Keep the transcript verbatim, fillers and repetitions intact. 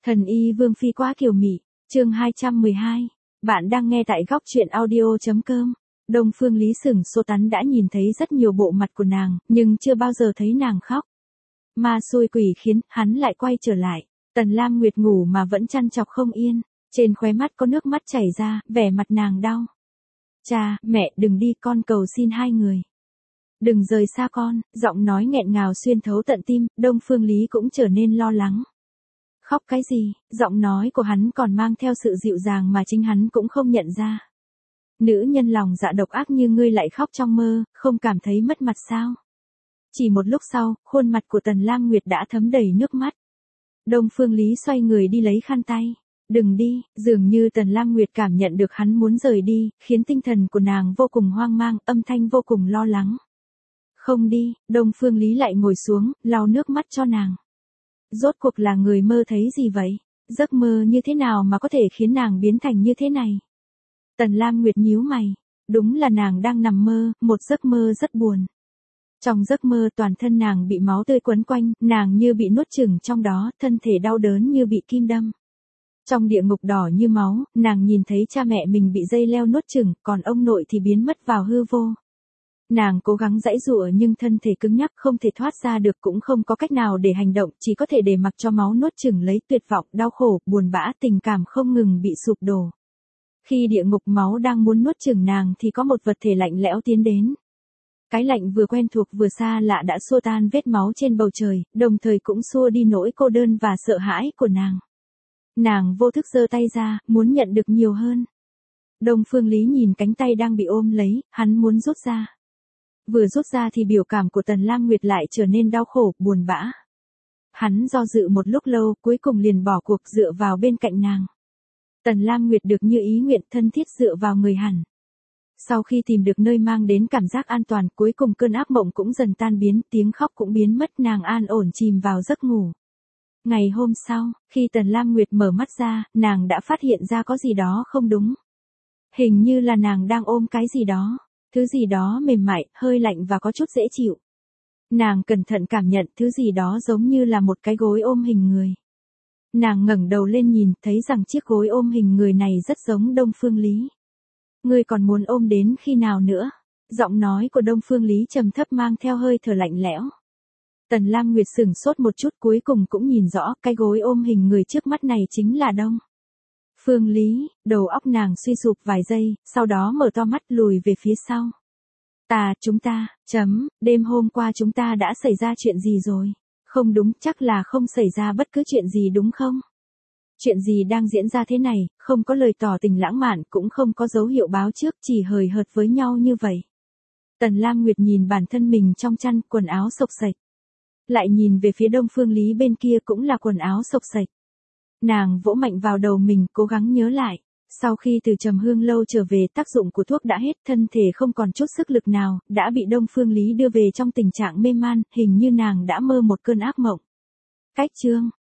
Thần y Vương Phi quá kiều mị, chương hai trăm mười hai. Bạn đang nghe tại góc truyện audio.com. Đông Phương Lý sửng sốt, hắn đã nhìn thấy rất nhiều bộ mặt của nàng, nhưng chưa bao giờ thấy nàng khóc. Ma xui quỷ khiến, hắn lại quay trở lại. Tần Lam Nguyệt ngủ mà vẫn chăn chọc không yên, trên khóe mắt có nước mắt chảy ra, vẻ mặt nàng đau. Cha, mẹ, đừng đi, con cầu xin hai người. Đừng rời xa con, giọng nói nghẹn ngào xuyên thấu tận tim, Đông Phương Lý cũng trở nên lo lắng. Khóc cái gì, giọng nói của hắn còn mang theo sự dịu dàng mà chính hắn cũng không nhận ra. Nữ nhân lòng dạ độc ác như ngươi lại khóc trong mơ, không cảm thấy mất mặt sao? Chỉ một lúc sau, khuôn mặt của Tần Lam Nguyệt đã thấm đầy nước mắt. Đông Phương Lý xoay người đi lấy khăn tay. Đừng đi, dường như Tần Lam Nguyệt cảm nhận được hắn muốn rời đi, khiến tinh thần của nàng vô cùng hoang mang, âm thanh vô cùng lo lắng. Không đi, Đông Phương Lý lại ngồi xuống, lau nước mắt cho nàng. Rốt cuộc là người mơ thấy gì vậy? Giấc mơ như thế nào mà có thể khiến nàng biến thành như thế này? Tần Lam Nguyệt nhíu mày. Đúng là nàng đang nằm mơ, một giấc mơ rất buồn. Trong giấc mơ toàn thân nàng bị máu tươi quấn quanh, nàng như bị nuốt chửng trong đó, thân thể đau đớn như bị kim đâm. Trong địa ngục đỏ như máu, nàng nhìn thấy cha mẹ mình bị dây leo nuốt chửng, còn ông nội thì biến mất vào hư vô. Nàng cố gắng giãy giụa nhưng thân thể cứng nhắc, không thể thoát ra được, cũng không có cách nào để hành động, chỉ có thể để mặc cho máu nuốt chửng lấy, tuyệt vọng, đau khổ, buồn bã, tình cảm không ngừng bị sụp đổ. Khi địa ngục máu đang muốn nuốt chửng nàng thì có một vật thể lạnh lẽo tiến đến. Cái lạnh vừa quen thuộc vừa xa lạ đã xua tan vết máu trên bầu trời, đồng thời cũng xua đi nỗi cô đơn và sợ hãi của nàng. Nàng vô thức giơ tay ra, muốn nhận được nhiều hơn. Đông Phương Lý nhìn cánh tay đang bị ôm lấy, hắn muốn rút ra. Vừa rút ra thì biểu cảm của Tần Lam Nguyệt lại trở nên đau khổ, buồn bã. Hắn do dự một lúc lâu, cuối cùng liền bỏ cuộc dựa vào bên cạnh nàng. Tần Lam Nguyệt được như ý nguyện, thân thiết dựa vào người hắn. Sau khi tìm được nơi mang đến cảm giác an toàn, cuối cùng cơn ác mộng cũng dần tan biến, tiếng khóc cũng biến mất, nàng an ổn chìm vào giấc ngủ. Ngày hôm sau, khi Tần Lam Nguyệt mở mắt ra, nàng đã phát hiện ra có gì đó không đúng. Hình như là nàng đang ôm cái gì đó. Thứ gì đó mềm mại, hơi lạnh và có chút dễ chịu. Nàng cẩn thận cảm nhận thứ gì đó giống như là một cái gối ôm hình người. Nàng ngẩng đầu lên nhìn, thấy rằng chiếc gối ôm hình người này rất giống Đông Phương Lý. Ngươi còn muốn ôm đến khi nào nữa? Giọng nói của Đông Phương Lý trầm thấp mang theo hơi thở lạnh lẽo. Tần Lam Nguyệt sửng sốt một chút, cuối cùng cũng nhìn rõ cái gối ôm hình người trước mắt này chính là Đông Phương Lý. Đầu óc nàng suy sụp vài giây, sau đó mở to mắt lùi về phía sau. Ta, chúng ta, chấm, đêm hôm qua chúng ta đã xảy ra chuyện gì rồi? Không đúng, chắc là không xảy ra bất cứ chuyện gì đúng không? Chuyện gì đang diễn ra thế này, không có lời tỏ tình lãng mạn, cũng không có dấu hiệu báo trước, chỉ hời hợt với nhau như vậy. Tần Lam Nguyệt nhìn bản thân mình trong chăn, quần áo xộc xệch. Lại nhìn về phía Đông Phương Lý bên kia cũng là quần áo xộc xệch. Nàng vỗ mạnh vào đầu mình, cố gắng nhớ lại. Sau khi từ Trầm Hương lâu trở về, tác dụng của thuốc đã hết, thân thể không còn chút sức lực nào, đã bị Đông Phương Lý đưa về trong tình trạng mê man, hình như nàng đã mơ một cơn ác mộng. Cách chương